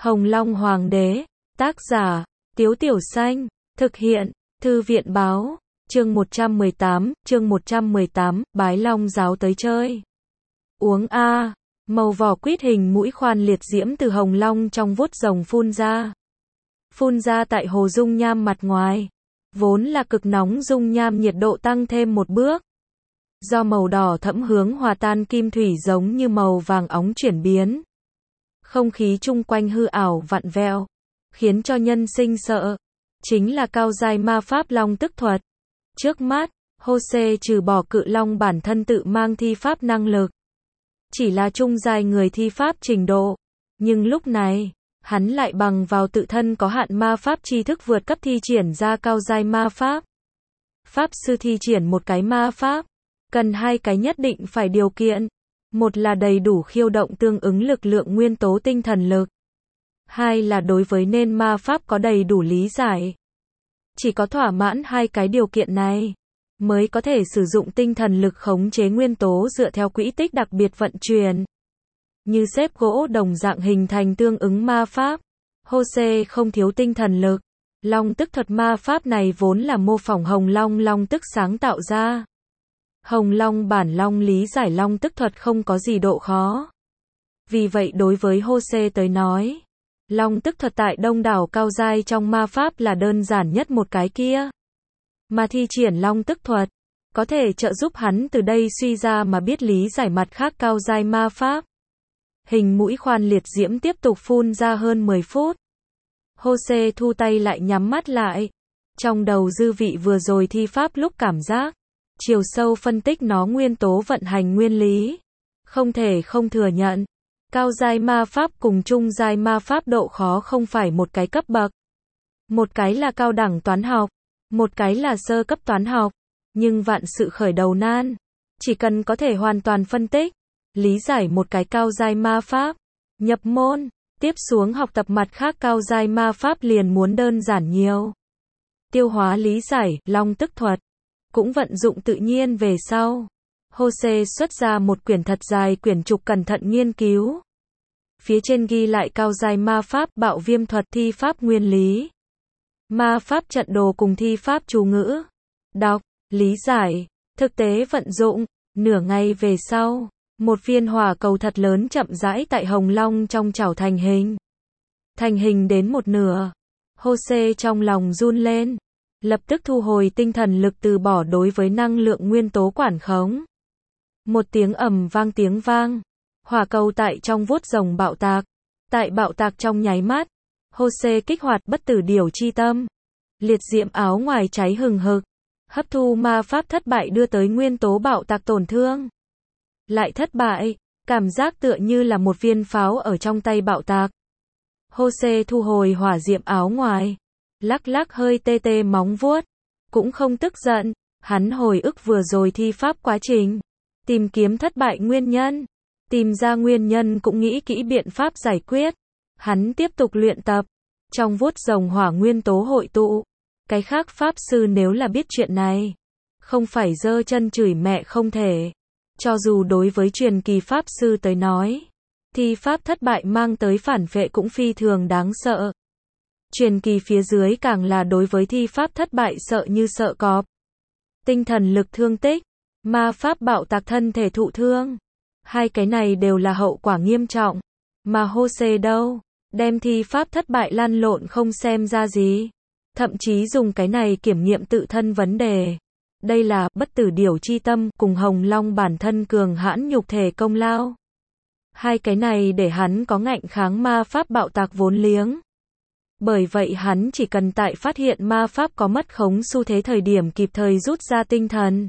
Hồng Long Hoàng đế, tác giả, Tiếu Tiểu Xanh, thực hiện, Thư viện báo, chương 118, Bái Long giáo tới chơi. Uống a, màu vỏ quýt hình mũi khoan liệt diễm từ hồng long trong vuốt rồng phun ra. Phun ra tại hồ dung nham mặt ngoài. Vốn là cực nóng dung nham nhiệt độ tăng thêm một bước. Do màu đỏ thẫm hướng hòa tan kim thủy giống như màu vàng óng chuyển biến. Không khí chung quanh hư ảo vặn vẹo, khiến cho nhân sinh sợ. Chính là cao giai ma pháp long tức thuật. Trước mắt, Jose trừ bỏ cự long bản thân tự mang thi pháp năng lực. Chỉ là trung giai người thi pháp trình độ. Nhưng lúc này, hắn lại bằng vào tự thân có hạn ma pháp tri thức vượt cấp thi triển ra cao giai ma pháp. Pháp sư thi triển một cái ma pháp, cần hai cái nhất định phải điều kiện. Một là đầy đủ khiêu động tương ứng lực lượng nguyên tố tinh thần lực. Hai là đối với nên ma pháp có đầy đủ lý giải. Chỉ có thỏa mãn hai cái điều kiện này, mới có thể sử dụng tinh thần lực khống chế nguyên tố dựa theo quỹ tích đặc biệt vận chuyển. Như xếp gỗ đồng dạng hình thành tương ứng ma pháp. Jose không thiếu tinh thần lực. Long tức thuật ma pháp này vốn là mô phỏng hồng long long tức sáng tạo ra. Hồng long bản long lý giải long tức thuật không có gì độ khó. Vì vậy đối với Jose tới nói, long tức thuật tại đông đảo cao giai trong ma pháp là đơn giản nhất một cái kia. Mà thi triển long tức thuật, có thể trợ giúp hắn từ đây suy ra mà biết lý giải mặt khác cao giai ma pháp. Hình mũi khoan liệt diễm tiếp tục phun ra hơn 10 phút. Jose thu tay lại nhắm mắt lại. Trong đầu dư vị vừa rồi thi pháp lúc cảm giác. Chiều sâu phân tích nó nguyên tố vận hành nguyên lý. Không thể không thừa nhận. Cao giai ma pháp cùng trung giai ma pháp độ khó không phải một cái cấp bậc. Một cái là cao đẳng toán học. Một cái là sơ cấp toán học. Nhưng vạn sự khởi đầu nan. Chỉ cần có thể hoàn toàn phân tích. Lý giải một cái cao giai ma pháp. Nhập môn. Tiếp xuống học tập mặt khác cao giai ma pháp liền muốn đơn giản nhiều. Tiêu hóa lý giải, long tức thuật. Cũng vận dụng tự nhiên về sau. Jose xuất ra một quyển thật dài quyển trục cẩn thận nghiên cứu. Phía trên ghi lại cao giai ma pháp bạo viêm thuật thi pháp nguyên lý. Ma pháp trận đồ cùng thi pháp chú ngữ. Đọc, lý giải, thực tế vận dụng. Nửa ngày về sau, một viên hỏa cầu thật lớn chậm rãi tại hồng long trong chảo thành hình. Thành hình đến một nửa. Jose trong lòng run lên. Lập tức thu hồi tinh thần lực từ bỏ đối với năng lượng nguyên tố quản khống. Một tiếng ầm vang tiếng vang. Hỏa cầu tại trong vuốt rồng bạo tạc. Tại bạo tạc trong nháy mắt, Jose kích hoạt bất tử điểu chi tâm. Liệt diễm áo ngoài cháy hừng hực. Hấp thu ma pháp thất bại đưa tới nguyên tố bạo tạc tổn thương. Lại thất bại, cảm giác tựa như là một viên pháo ở trong tay bạo tạc. Jose thu hồi hỏa diệm áo ngoài. Lắc lắc hơi tê tê móng vuốt. Cũng không tức giận, hắn hồi ức vừa rồi thi pháp quá trình. Tìm kiếm thất bại nguyên nhân. Tìm ra nguyên nhân cũng nghĩ kỹ biện pháp giải quyết. Hắn tiếp tục luyện tập. Trong vuốt rồng hỏa nguyên tố hội tụ. Cái khác pháp sư nếu là biết chuyện này, không phải giơ chân chửi mẹ không thể. Cho dù đối với truyền kỳ pháp sư tới nói, thi pháp thất bại mang tới phản vệ cũng phi thường đáng sợ. Truyền kỳ phía dưới càng là đối với thi pháp thất bại sợ như sợ cọp. Tinh thần lực thương tích, ma pháp bạo tạc thân thể thụ thương. Hai cái này đều là hậu quả nghiêm trọng. Mà Jose đâu, đem thi pháp thất bại lăn lộn không xem ra gì. Thậm chí dùng cái này kiểm nghiệm tự thân vấn đề. Đây là bất tử điểu chi tâm cùng hồng long bản thân cường hãn nhục thể công lao. Hai cái này để hắn có ngạnh kháng ma pháp bạo tạc vốn liếng. Bởi vậy hắn chỉ cần tại phát hiện ma pháp có mất khống xu thế thời điểm kịp thời rút ra tinh thần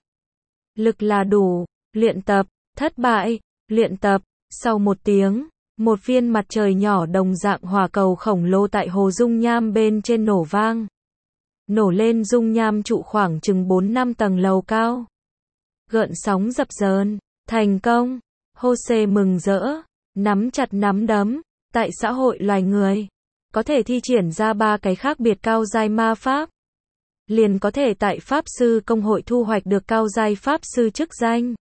lực là đủ. Luyện tập, thất bại, luyện tập. Sau một tiếng, một viên mặt trời nhỏ đồng dạng hỏa cầu khổng lồ tại hồ dung nham bên trên nổ vang. Nổ lên dung nham trụ khoảng chừng 4-5 tầng lầu cao. Gợn sóng dập dờn, thành công. Jose mừng rỡ, nắm chặt nắm đấm. Tại xã hội loài người, có thể thi triển ra 3 cái khác biệt cao giai ma pháp. Liền có thể tại pháp sư công hội thu hoạch được cao giai pháp sư chức danh.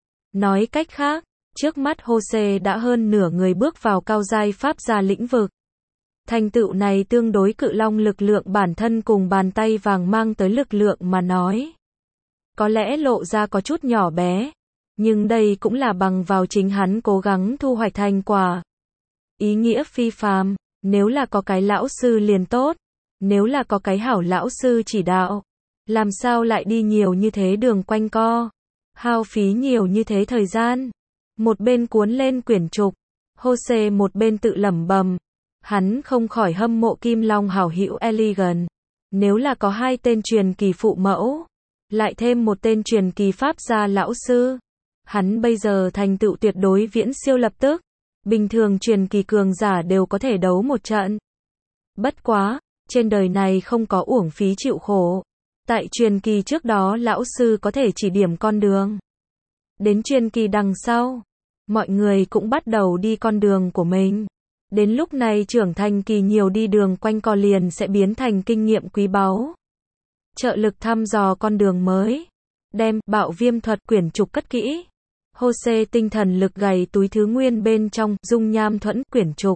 Nói cách khác, trước mắt Jose đã hơn nửa người bước vào cao giai pháp gia lĩnh vực. Thành tựu này tương đối cự long lực lượng bản thân cùng bàn tay vàng mang tới lực lượng mà nói. Có lẽ lộ ra có chút nhỏ bé, nhưng đây cũng là bằng vào chính hắn cố gắng thu hoạch thành quả. Ý nghĩa phi phàm, nếu là có cái lão sư liền tốt, nếu là có cái hảo lão sư chỉ đạo, làm sao lại đi nhiều như thế đường quanh co, hao phí nhiều như thế thời gian. Một bên cuốn lên quyển trục, Jose một bên tự lẩm bẩm, hắn không khỏi hâm mộ Kim Long hảo hữu Elegant, nếu là có 2 tên truyền kỳ phụ mẫu, lại thêm một tên truyền kỳ pháp gia lão sư, hắn bây giờ thành tựu tuyệt đối viễn siêu lập tức, bình thường truyền kỳ cường giả đều có thể đấu một trận. Bất quá, trên đời này không có uổng phí chịu khổ. Tại truyền kỳ trước đó lão sư có thể chỉ điểm con đường. Đến truyền kỳ đằng sau, mọi người cũng bắt đầu đi con đường của mình. Đến lúc này trưởng thành kỳ nhiều đi đường quanh co liền sẽ biến thành kinh nghiệm quý báu. Trợ lực thăm dò con đường mới. Đem bạo viêm thuật quyển trục cất kỹ. Jose tinh thần lực gầy túi thứ nguyên bên trong dung nham thuẫn quyển trục.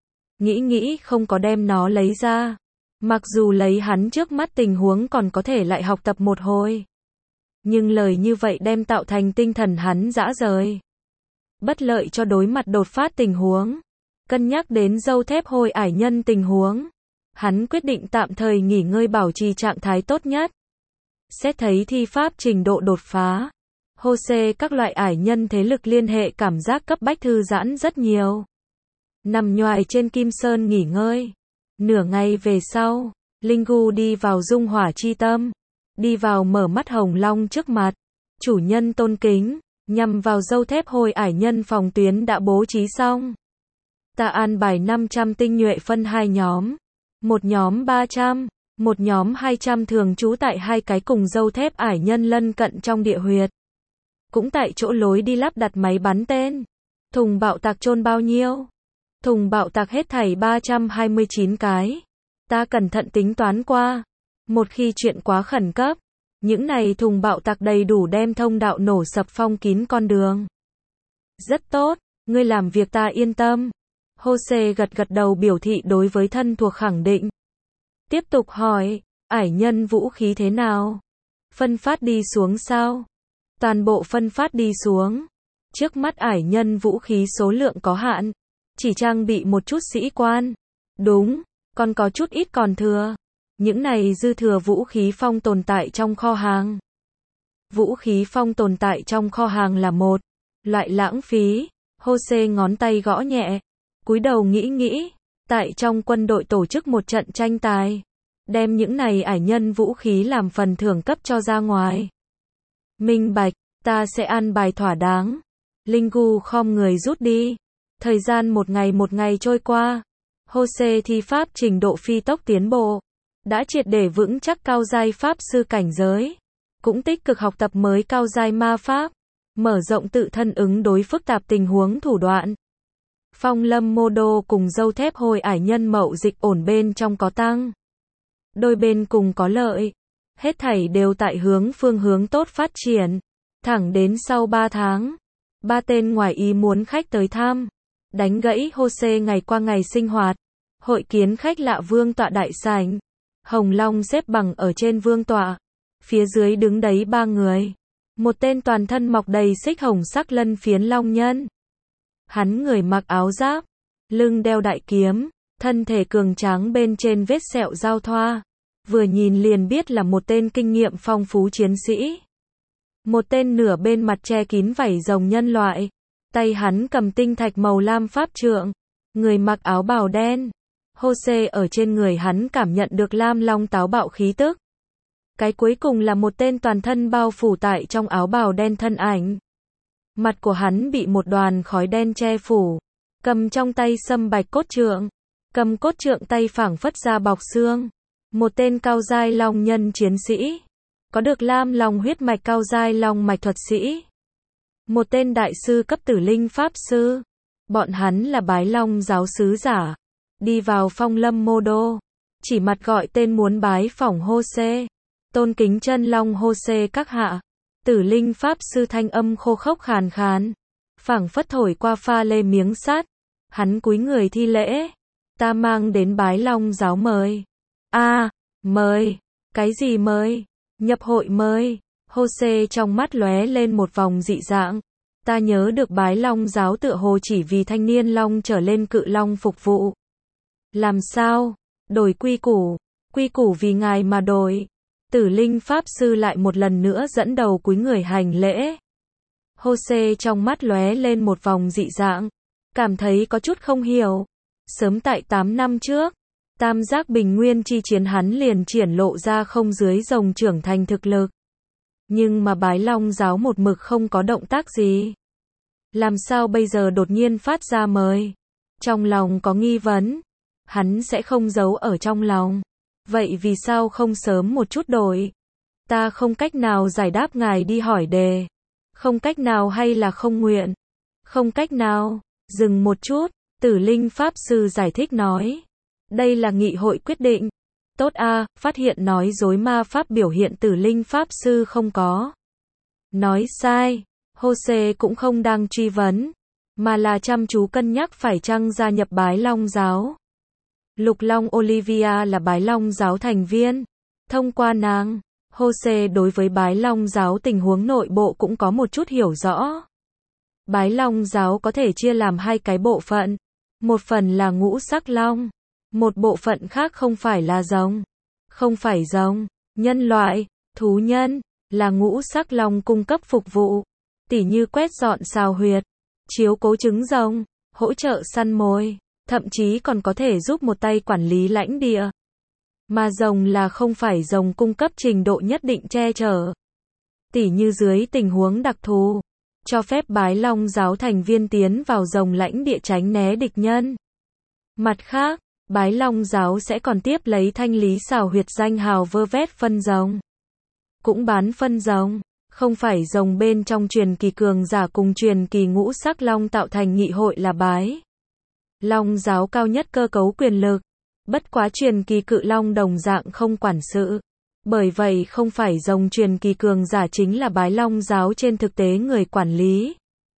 Nghĩ không có đem nó lấy ra. Mặc dù lấy hắn trước mắt tình huống còn có thể lại học tập một hồi. Nhưng lời như vậy đem tạo thành tinh thần hắn rã rời. Bất lợi cho đối mặt đột phát tình huống. Cân nhắc đến dâu thép hôi ải nhân tình huống. Hắn quyết định tạm thời nghỉ ngơi bảo trì trạng thái tốt nhất. Xét thấy thi pháp trình độ đột phá. Jose các loại ải nhân thế lực liên hệ cảm giác cấp bách thư giãn rất nhiều. Nằm nhoài trên Kim Sơn nghỉ ngơi. Nửa ngày về sau, Linh Gu đi vào dung hỏa chi tâm. Đi vào mở mắt hồng long trước mặt. Chủ nhân tôn kính, nhằm vào dâu thép hôi ải nhân phòng tuyến đã bố trí xong. Ta an bài 500 tinh nhuệ phân 2 nhóm. Một nhóm 300, một nhóm 200 thường trú tại 2 cái cùng dâu thép ải nhân lân cận trong địa huyệt. Cũng tại chỗ lối đi lắp đặt máy bắn tên. Thùng bạo tạc chôn bao nhiêu? Thùng bạo tạc hết thảy 329 cái. Ta cẩn thận tính toán qua. Một khi chuyện quá khẩn cấp, những này thùng bạo tạc đầy đủ đem thông đạo nổ sập phong kín con đường. Rất tốt, ngươi làm việc ta yên tâm. Jose gật đầu biểu thị đối với thân thuộc khẳng định. Tiếp tục hỏi, ải nhân vũ khí thế nào? Phân phát đi xuống sao? Toàn bộ phân phát đi xuống. Trước mắt ải nhân vũ khí số lượng có hạn. Chỉ trang bị một chút sĩ quan. Đúng, còn có chút ít còn thừa. Những này dư thừa vũ khí phong tồn tại trong kho hàng. Vũ khí phong tồn tại trong kho hàng là một loại lãng phí. Jose ngón tay gõ nhẹ. Cúi đầu nghĩ. Tại trong quân đội tổ chức một trận tranh tài. Đem những này ải nhân vũ khí làm phần thưởng cấp cho ra ngoài. Minh bạch, ta sẽ an bài thỏa đáng. Linh Gu khom người rút đi. Thời gian một ngày trôi qua. Jose thi pháp trình độ phi tốc tiến bộ. Đã triệt để vững chắc cao giai pháp sư cảnh giới. Cũng tích cực học tập mới cao giai ma pháp. Mở rộng tự thân ứng đối phức tạp tình huống thủ đoạn. Phong Lâm Mô Đô cùng dâu thép hôi ải nhân mậu dịch ổn bên trong có tăng. Đôi bên cùng có lợi. Hết thảy đều tại phương hướng tốt phát triển. Thẳng đến sau 3 tháng. 3 tên ngoài ý muốn khách tới thăm. Đánh gãy Jose ngày qua ngày sinh hoạt. Hội kiến khách lạ vương tọa đại sảnh. Hồng Long xếp bằng ở trên vương tọa. Phía dưới đứng đấy 3 người. Một tên toàn thân mọc đầy xích hồng sắc lân phiến long nhân. Hắn người mặc áo giáp. Lưng đeo đại kiếm. Thân thể cường tráng bên trên vết sẹo giao thoa. Vừa nhìn liền biết là một tên kinh nghiệm phong phú chiến sĩ. Một tên nửa bên mặt che kín vảy rồng nhân loại. Tay hắn cầm tinh thạch màu lam pháp trượng. Người mặc áo bào đen. Jose ở trên người hắn cảm nhận được lam long táo bạo khí tức. Cái cuối cùng là một tên toàn thân bao phủ tại trong áo bào đen thân ảnh. Mặt của hắn bị một đoàn khói đen che phủ. Cầm trong tay sâm bạch cốt trượng. Cầm cốt trượng tay phảng phất ra bọc xương. Một tên cao giai long nhân chiến sĩ. Có được lam long huyết mạch cao giai long mạch thuật sĩ. Một tên đại sư cấp tử linh pháp sư. Bọn hắn là bái long giáo sứ giả. Đi vào Phong Lâm Mô Đô. Chỉ mặt gọi tên muốn bái phỏng Jose. Tôn kính chân long Jose các hạ. Tử linh pháp sư thanh âm khô khốc khàn khàn. Phảng phất thổi qua pha lê miếng sắt. Hắn cúi người thi lễ. Ta mang đến Bái Long giáo mời. Mời. Cái gì mời? Nhập hội mời. Jose trong mắt lóe lên một vòng dị dạng. Ta nhớ được Bái Long giáo tựa hồ chỉ vì thanh niên long trở lên cự long phục vụ. Làm sao? Đổi quy củ vì ngài mà đổi. Tử Linh Pháp Sư lại một lần nữa dẫn đầu cúi người hành lễ. Jose trong mắt lóe lên một vòng dị dạng, cảm thấy có chút không hiểu. Sớm tại 8 năm trước, Tam Giác Bình Nguyên chi chiến hắn liền triển lộ ra không dưới rồng trưởng thành thực lực. Nhưng mà Bái Long giáo một mực không có động tác gì. Làm sao bây giờ đột nhiên phát ra mời? Trong lòng có nghi vấn, hắn sẽ không giấu ở trong lòng. Vậy vì sao không sớm một chút đổi? Ta không cách nào giải đáp, ngài đi hỏi đề. Không cách nào hay là không nguyện? Không cách nào. Dừng một chút, Tử Linh Pháp Sư giải thích nói. Đây là nghị hội quyết định. Tốt a, phát hiện nói dối ma pháp biểu hiện Tử Linh Pháp Sư không có. Nói sai. Jose cũng không đang truy vấn, mà là chăm chú cân nhắc phải chăng gia nhập Bái Long giáo. Lục Long Olivia là Bái Long giáo thành viên. Thông qua nàng, Jose đối với Bái Long giáo tình huống nội bộ cũng có một chút hiểu rõ. Bái Long giáo có thể chia làm hai cái bộ phận. Một phần là ngũ sắc long. Một bộ phận khác không phải là rồng. Không phải rồng, nhân loại, thú nhân, là ngũ sắc long cung cấp phục vụ. Tỉ như quét dọn sào huyệt, chiếu cố trứng rồng, hỗ trợ săn mồi, thậm chí còn có thể giúp một tay quản lý lãnh địa. Mà rồng là không phải rồng cung cấp trình độ nhất định che chở. Tỉ như dưới tình huống đặc thù, cho phép Bái Long giáo thành viên tiến vào rồng lãnh địa tránh né địch nhân. Mặt khác, Bái Long giáo sẽ còn tiếp lấy thanh lý sào huyệt danh hào vơ vét phân rồng. Cũng bán phân rồng. Không phải rồng bên trong truyền kỳ cường giả cùng truyền kỳ ngũ sắc long tạo thành nghị hội là Bái Long giáo cao nhất cơ cấu quyền lực. Bất quá truyền kỳ cự long đồng dạng không quản sự. Bởi vậy không phải rồng truyền kỳ cường giả chính là Bái Long giáo trên thực tế người quản lý.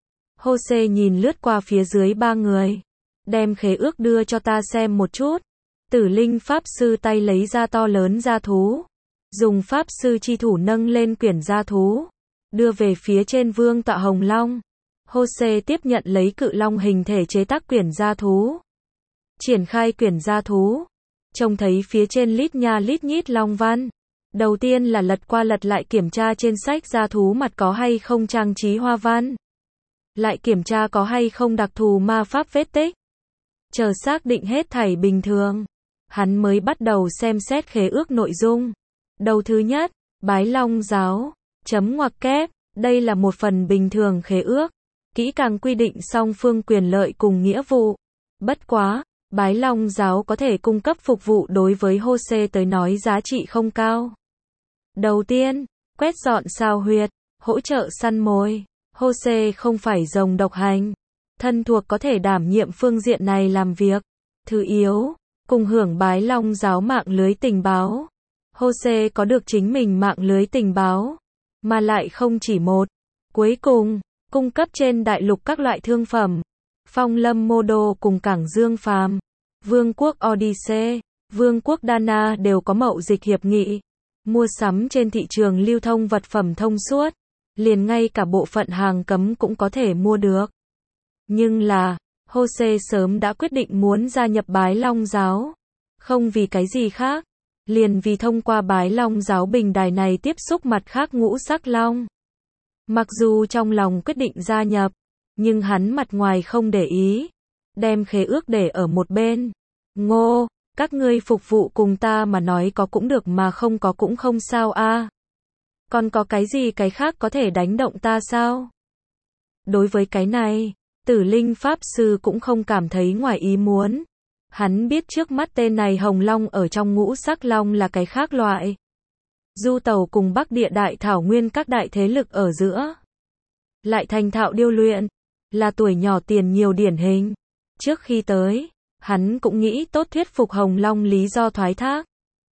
Jose nhìn lướt qua phía dưới ba người. Đem khế ước đưa cho ta xem một chút. Tử Linh Pháp Sư tay lấy ra to lớn gia thú. Dùng Pháp Sư chi thủ nâng lên quyển gia thú. Đưa về phía trên vương tọa hồng long. Jose tiếp nhận lấy cự long hình thể chế tác quyển gia thú. Triển khai quyển gia thú. Trông thấy phía trên lít nha lít nhít long văn. Đầu tiên là lật qua lật lại kiểm tra trên sách gia thú mặt có hay không trang trí hoa văn. Lại kiểm tra có hay không đặc thù ma pháp vết tích. Chờ xác định hết thảy bình thường. Hắn mới bắt đầu xem xét khế ước nội dung. Đầu thứ nhất, Bái Long giáo. Chấm ngoặc kép, đây là một phần bình thường khế ước. Kỹ càng quy định song phương quyền lợi cùng nghĩa vụ. Bất quá, Bái Long giáo có thể cung cấp phục vụ đối với Jose tới nói giá trị không cao. Đầu tiên, quét dọn sào huyệt, hỗ trợ săn mồi. Jose không phải rồng độc hành. Thân thuộc có thể đảm nhiệm phương diện này làm việc. Thứ yếu, cùng hưởng Bái Long giáo mạng lưới tình báo. Jose có được chính mình mạng lưới tình báo. Mà lại không chỉ một. Cuối cùng, cung cấp trên đại lục các loại thương phẩm. Phong Lâm Mô Đô cùng Cảng Dương Phàm, Vương quốc Odyssey, Vương quốc Dana đều có mậu dịch hiệp nghị. Mua sắm trên thị trường lưu thông vật phẩm thông suốt. Liền ngay cả bộ phận hàng cấm cũng có thể mua được. Nhưng là, Jose sớm đã quyết định muốn gia nhập Bái Long giáo. Không vì cái gì khác. Liền vì thông qua Bái Long giáo bình đài này tiếp xúc mặt khác ngũ sắc long. Mặc dù trong lòng quyết định gia nhập, nhưng hắn mặt ngoài không để ý. Đem khế ước để ở một bên. Ngô, các ngươi phục vụ cùng ta mà nói có cũng được mà không có cũng không sao a. Còn có cái gì cái khác có thể đánh động ta sao? Đối với cái này, Tử Linh Pháp Sư cũng không cảm thấy ngoài ý muốn. Hắn biết trước mắt tên này Hồng Long ở trong ngũ sắc long là cái khác loại. Du tàu cùng Bắc Địa Đại Thảo Nguyên các đại thế lực ở giữa. Lại thành thạo điêu luyện. Là tuổi nhỏ tiền nhiều điển hình. Trước khi tới, hắn cũng nghĩ tốt thuyết phục Hồng Long lý do thoái thác.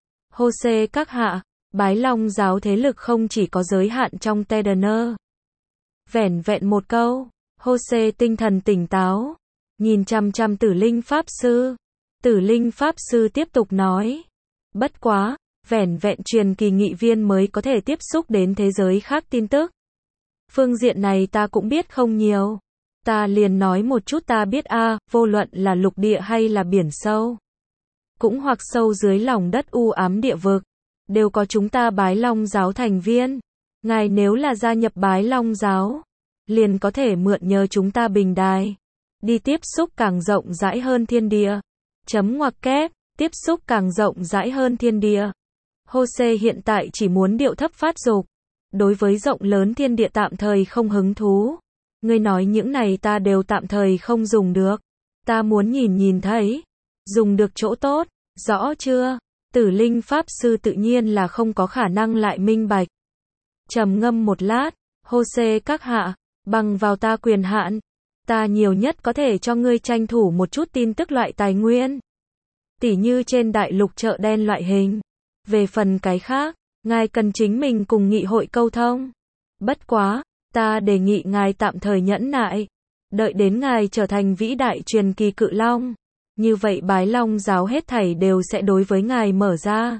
Jose các hạ, Bái Long giáo thế lực không chỉ có giới hạn trong Tedener. Vẻn vẹn một câu, Jose tinh thần tỉnh táo. Nhìn chăm chăm Tử Linh Pháp Sư. Tử Linh Pháp Sư tiếp tục nói. Bất quá, vẻn vẹn truyền kỳ nghị viên mới có thể tiếp xúc đến thế giới khác tin tức. Phương diện này ta cũng biết không nhiều. Ta liền nói một chút ta biết vô luận là lục địa hay là biển sâu. Cũng hoặc sâu dưới lòng đất u ám địa vực. Đều có chúng ta Bái Long giáo thành viên. Ngài nếu là gia nhập Bái Long giáo, liền có thể mượn nhờ chúng ta bình đài. Đi tiếp xúc càng rộng rãi hơn thiên địa. Ngoặc kép, tiếp xúc càng rộng rãi hơn thiên địa. Jose hiện tại chỉ muốn điệu thấp phát dục. Đối với rộng lớn thiên địa tạm thời không hứng thú. Ngươi nói những này ta đều tạm thời không dùng được. Ta muốn nhìn thấy. Dùng được chỗ tốt, rõ chưa? Tử Linh Pháp Sư tự nhiên là không có khả năng lại minh bạch. Trầm ngâm một lát, Jose các hạ, bằng vào ta quyền hạn, ta nhiều nhất có thể cho ngươi tranh thủ một chút tin tức loại tài nguyên. Tỉ như trên đại lục chợ đen loại hình. Về phần cái khác, ngài cần chính mình cùng nghị hội câu thông. Bất quá, ta đề nghị ngài tạm thời nhẫn nại. Đợi đến ngài trở thành vĩ đại truyền kỳ cự long. Như vậy Bái Long giáo hết thảy đều sẽ đối với ngài mở ra.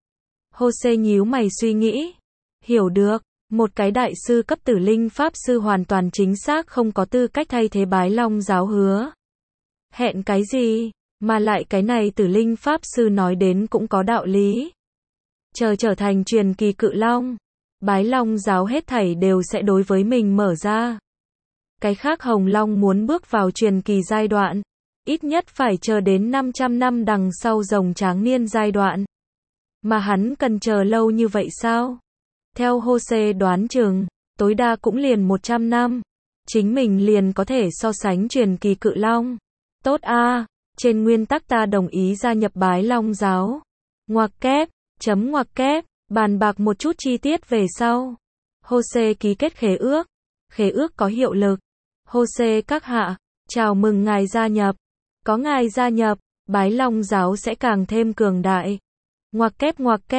Jose nhíu mày suy nghĩ. Hiểu được, một cái đại sư cấp Tử Linh Pháp Sư hoàn toàn chính xác không có tư cách thay thế Bái Long giáo hứa. Hẹn cái gì, mà lại cái này Tử Linh Pháp Sư nói đến cũng có đạo lý. Chờ trở thành truyền kỳ cự long, Bái Long giáo hết thảy đều sẽ đối với mình mở ra. Cái khác Hồng Long muốn bước vào truyền kỳ giai đoạn, ít nhất phải chờ đến 500 năm đằng sau rồng tráng niên giai đoạn. Mà hắn cần chờ lâu như vậy sao? Theo Jose đoán chừng, tối đa cũng liền 100 năm. Chính mình liền có thể so sánh truyền kỳ cự long. Tốt trên nguyên tắc ta đồng ý gia nhập Bái Long giáo. Ngoặc kép, ngoặc kép, bàn bạc một chút chi tiết về sau. Jose ký kết khế ước có hiệu lực. Jose các hạ, chào mừng ngài gia nhập. Có ngài gia nhập, Bái Long giáo sẽ càng thêm cường đại. Ngoặc kép,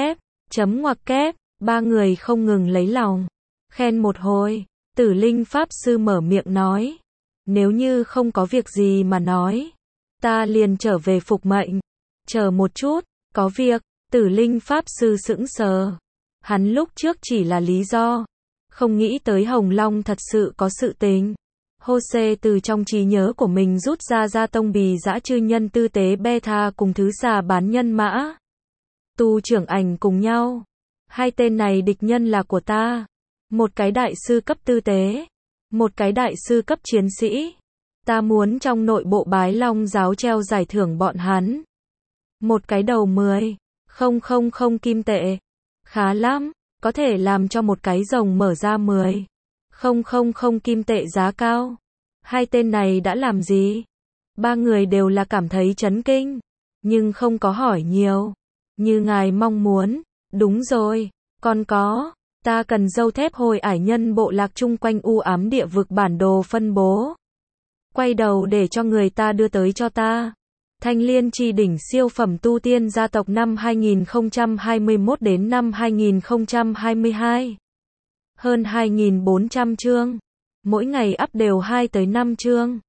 ngoặc kép, ba người không ngừng lấy lòng. Khen một hồi, Tử Linh Pháp Sư mở miệng nói. Nếu như không có việc gì mà nói, ta liền trở về phục mệnh. Chờ một chút, có việc, Tử Linh Pháp Sư sững sờ. Hắn lúc trước chỉ là lý do. Không nghĩ tới Hồng Long thật sự có sự tình. Jose từ trong trí nhớ của mình rút ra Gia Tông Bì Dã Chư Nhân Tư Tế Beta cùng Thứ Xà Bán Nhân Mã. Tu trưởng ảnh cùng nhau. Hai tên này địch nhân là của ta. Một cái đại sư cấp tư tế. Một cái đại sư cấp chiến sĩ. Ta muốn trong nội bộ Bái Long giáo treo giải thưởng bọn hắn. Một cái đầu 10,000 kim tệ. Khá lắm, có thể làm cho một cái rồng mở ra 10,000 kim tệ giá cao. Hai tên này đã làm gì? Ba người đều là cảm thấy chấn kinh, nhưng không có hỏi nhiều. Như ngài mong muốn, đúng rồi, còn có, ta cần dâu thép hồi ải nhân bộ lạc chung quanh u ám địa vực bản đồ phân bố. Quay đầu để cho người ta đưa tới cho ta. Thanh Liên Chi Đỉnh siêu phẩm tu tiên gia tộc năm 2021 đến năm 2022. Hơn 2.400 chương. Mỗi ngày up đều 2 tới 5 chương.